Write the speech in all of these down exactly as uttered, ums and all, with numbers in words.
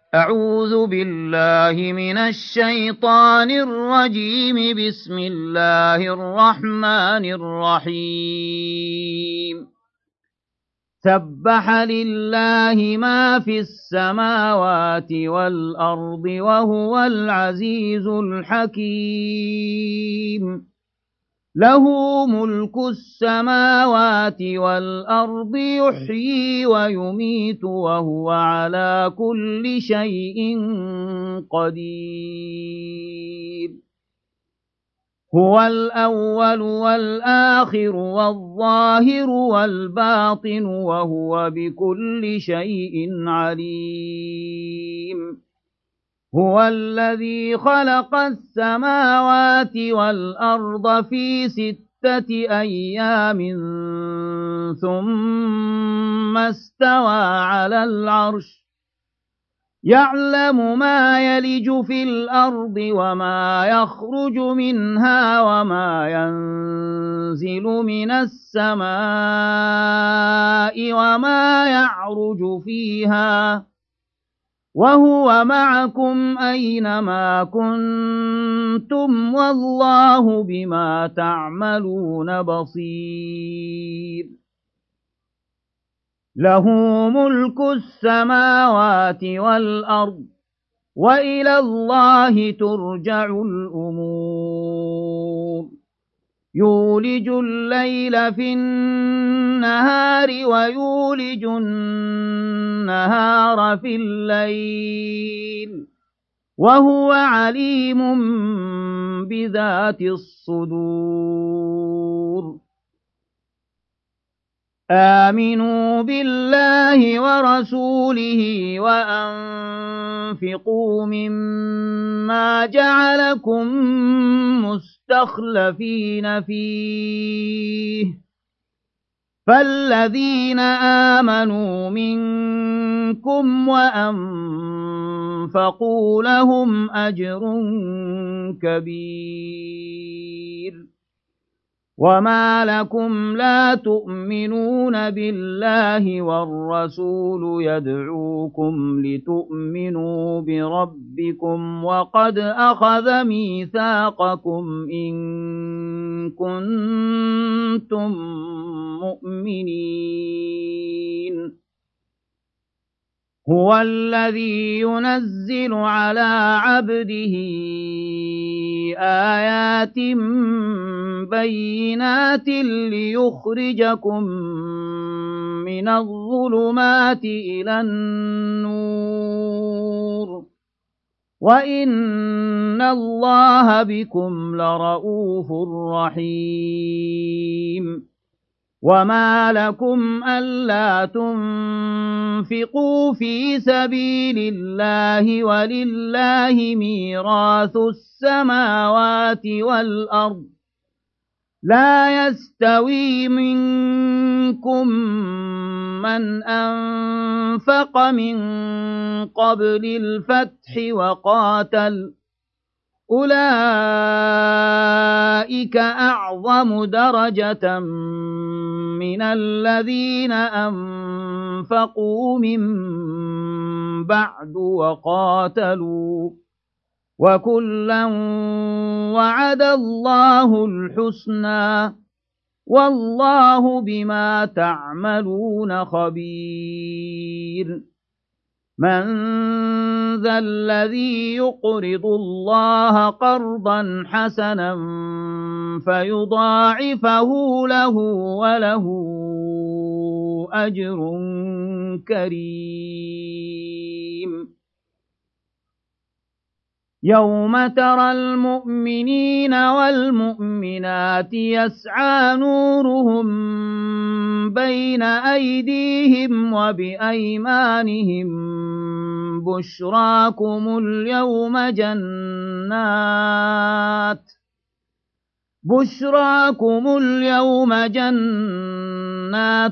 أعوذ بالله من الشيطان الرجيم. بسم الله الرحمن الرحيم. سبح لله ما في السماوات والأرض وهو العزيز الحكيم. له ملك السماوات والأرض يحيي ويميت وهو على كل شيء قدير. هو الأول والآخر والظاهر والباطن وهو بكل شيء عليم. هو الذي خلق السماوات والأرض في ستة أيام ثم استوى على العرش يعلم ما يلج في الأرض وما يخرج منها وما ينزل من السماء وما يعرج فيها وهو معكم أينما كنتم والله بما تعملون بصير. له ملك السماوات والأرض وإلى الله ترجع الأمور. يولج الليل في النهار ويولج النهار في الليل وهو عليم بذات الصدور. آمنوا بالله ورسوله وأنفقوا مما جعلكم مستخلفين فيه فالذين آمنوا منكم وأنفقوا لهم أجر كبير. وما لكم لا تؤمنون بالله والرسول يدعوكم لتؤمنوا بربكم وقد أخذ ميثاقكم إن كنتم مؤمنين. هو الذي ينزل على عبده آيات بينات ليخرجكم من الظلمات إلى النور وإن الله بكم لرؤوف رحيم. وما لكم ألا تنفقوا في سبيل الله ولله ميراث السماوات والأرض لا يستوي منكم من أنفق من قبل الفتح وقاتل أولئك أعظم درجة من الذين أنفقوا من بعد وقاتلوا وكلا وعد الله الحسنى والله بما تعملون خبير. من ذا الذي يقرض الله قرضا حسنا فيضاعفه له وله أجر كريم. يوم ترى المؤمنين والمؤمنات يسعى نورهم بين أيديهم وبأيمانهم بشراكم اليوم جنات بشراكم اليوم جنات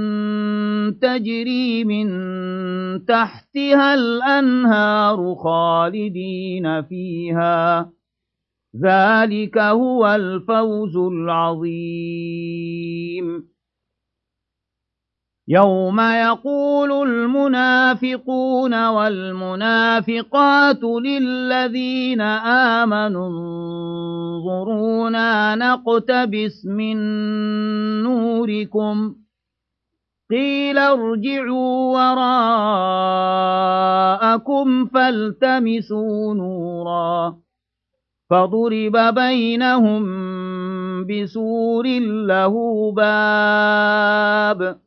تجري من تحتها الأنهار خالدين فيها ذلك هو الفوز العظيم. يوم يقول المنافقون والمنافقات للذين آمنوا انظرونا نقتبس من نوركم قيل ارجعوا وراءكم فالتمسوا نورا فضرب بينهم بسور له باب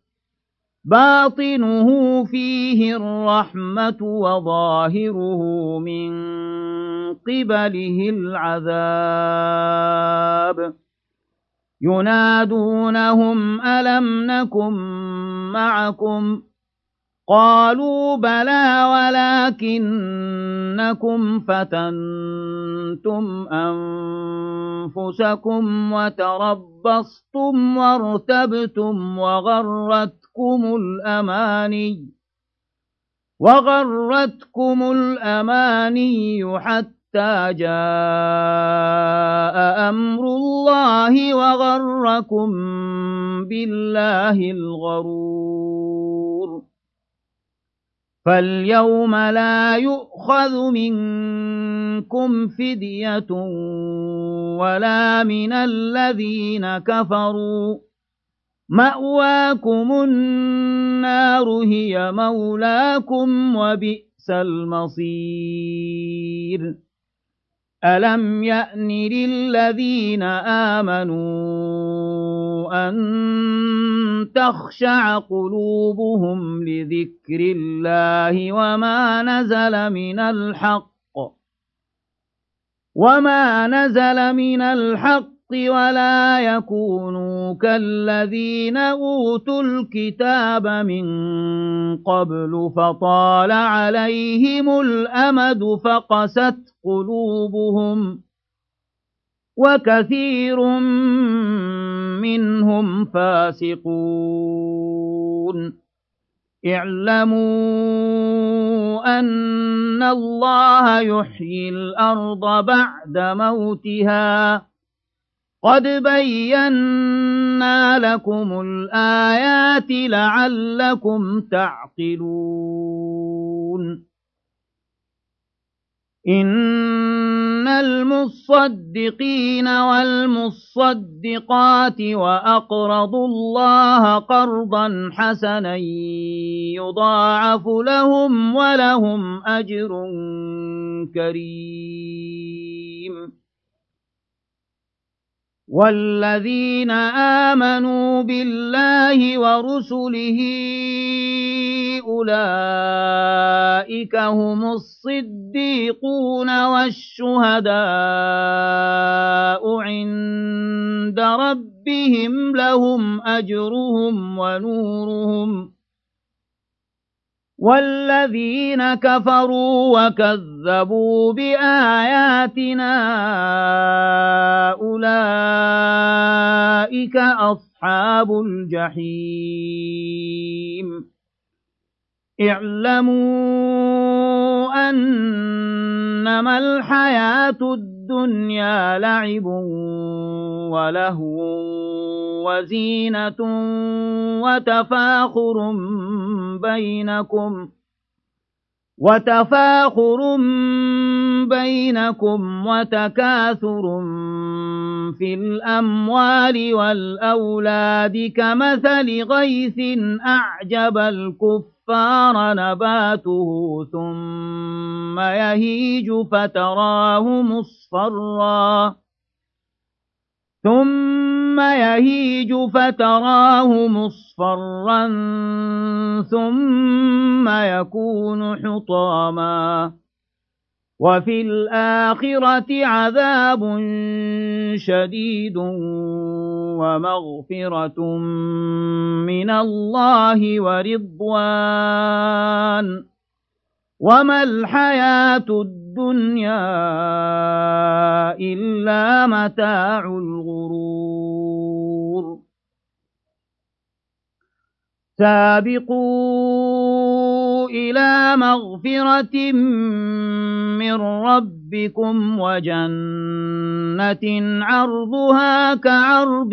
باطنه فيه الرحمة وظاهره من قبله العذاب ينادونهم ألم نكن معكم قالوا بلى ولكنكم فتنتم أنفسكم وتربصتم وارتبتم وغرتكم الأماني وغرتكم الأماني حتى جاء أمر الله وغركم بالله الغرور فاليوم لا يؤخذ منكم فدية ولا من الذين كفروا مأواكم النار هي مولاكم وبئس المصير ألم يأن للذين آمنوا أن تخشع قلوبهم لذكر الله وما نزل من الحق وما نزل من الحق ولا يكونوا كالذين أوتوا الكتاب من قبل فطال عليهم الأمد فقست قلوبهم وكثير منهم فاسقون اعلموا أن الله يحيي الأرض بعد موتها قد بينا لكم الآيات لعلكم تعقلون إن المصدقين والمصدقات وأقرضوا الله قرضا حسنا يضاعف لهم ولهم أجر كريم والذين آمنوا بالله ورسله أولئك هم الصديقون والشهداء عند ربهم لهم أجرهم ونورهم والذين كفروا وكذبوا بآياتنا أولئك أصحاب الجحيم اعلموا أنما الحياة الدنيا لعب ولهو وزينة وتفاخر بينكم وتفاخر بينكم وتكاثر في الأموال والأولاد كمثل غيث أعجب الكفار نباته ثم يهيج فتراه مصفرا ثم يهيج فتراه مصفرا ثم يكون حطاما وفي الآخرة عذاب شديد ومغفرة من الله ورضوان وما الحياة الدنيا إلا متاع الغرور سابقوا إلى مغفرة من ربكم وجنة عرضها كعرض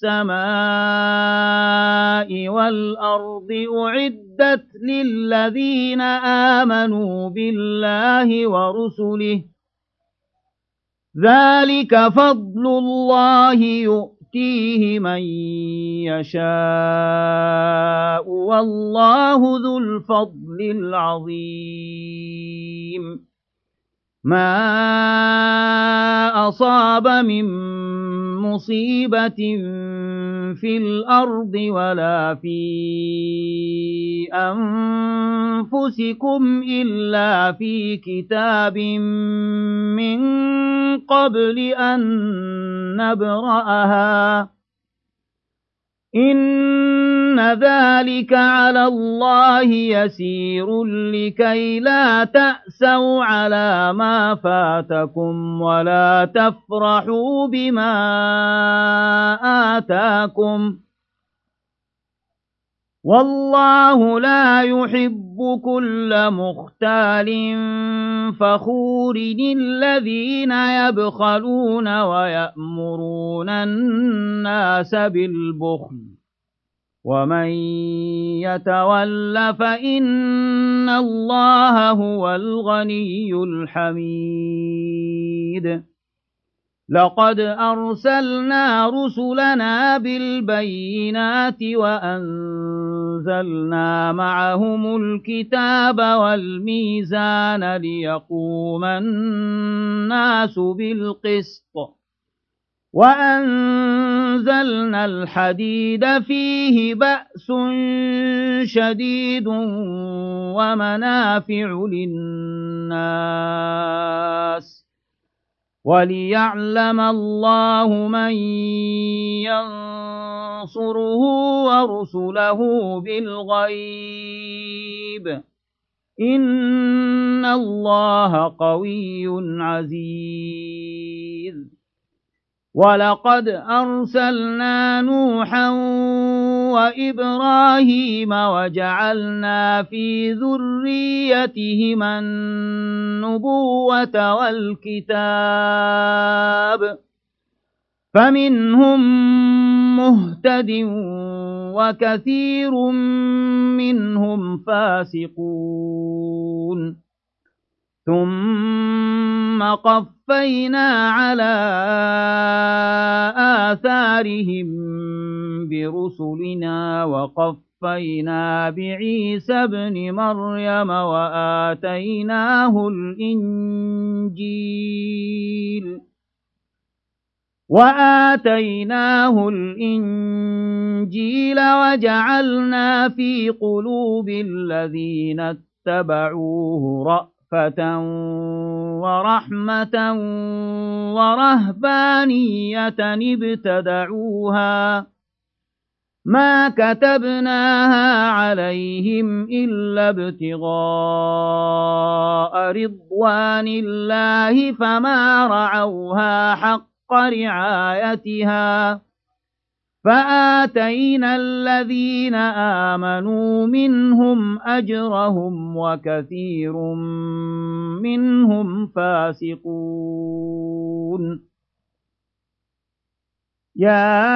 السماء والأرض أعدت للذين آمنوا بالله ورسله ذلك فضل الله يؤتيه من يشاء والله ذو الفضل العظيم ما أصاب من مصيبة في الأرض ولا في أنفسكم إلا في كتاب من قبل أن نبرأها إن ذلك على الله يسير لكي لا تأسوا على ما فاتكم ولا تفرحوا بما آتاكم والله لا يحب كل مختال فخور الذين يبخلون ويأمرون الناس بالبخل ومن يتول فإن الله هو الغني الحميد لقد أرسلنا رسلنا بالبينات وأنزلنا معهم الكتاب والميزان ليقوم الناس بالقسط وأنزلنا الحديد فيه بأس شديد ومنافع للناس وليعلم الله من ينصره ورسله بالغيب إن الله قوي عزيز ولقد أرسلنا نوحا وإبراهيم وجعلنا في ذريتهما النبوة والكتاب فمنهم مهتد وكثير منهم فاسقون ثم قفينا على آثارهم برسلنا وقفينا بعيسى ابن مريم وآتيناه الإنجيل وآتيناه الإنجيل وجعلنا في قلوب الذين اتبعوه رأفة ورحمة ورهبانية ابتدعوها ما كتبناها عليهم إلا ابتغاء رضوان الله فما رعوها حق رعايتها فآتينا الذين آمنوا منهم أجرهم وكثير منهم فاسقون يا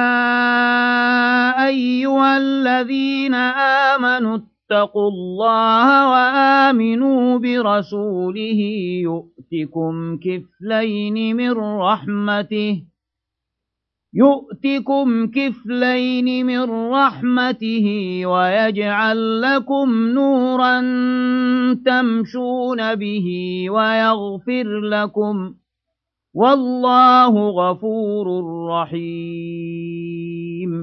أيها الذين آمنوا اتقوا الله وآمنوا برسوله يؤتكم كفلين من رحمته يؤتكم كفلين من رحمته ويجعل لكم نورا تمشون به ويغفر لكم والله غفور رحيم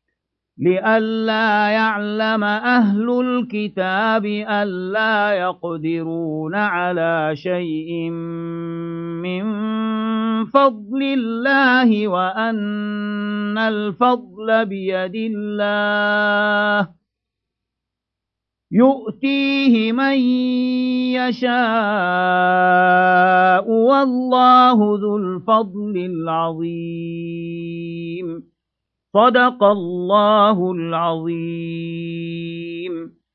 لئلا يعلم أهل الكتاب ألا يقدرون على شيء من فضل الله وأن الفضل بيد الله يؤتيه من يشاء والله ذو الفضل العظيم صدق الله العظيم.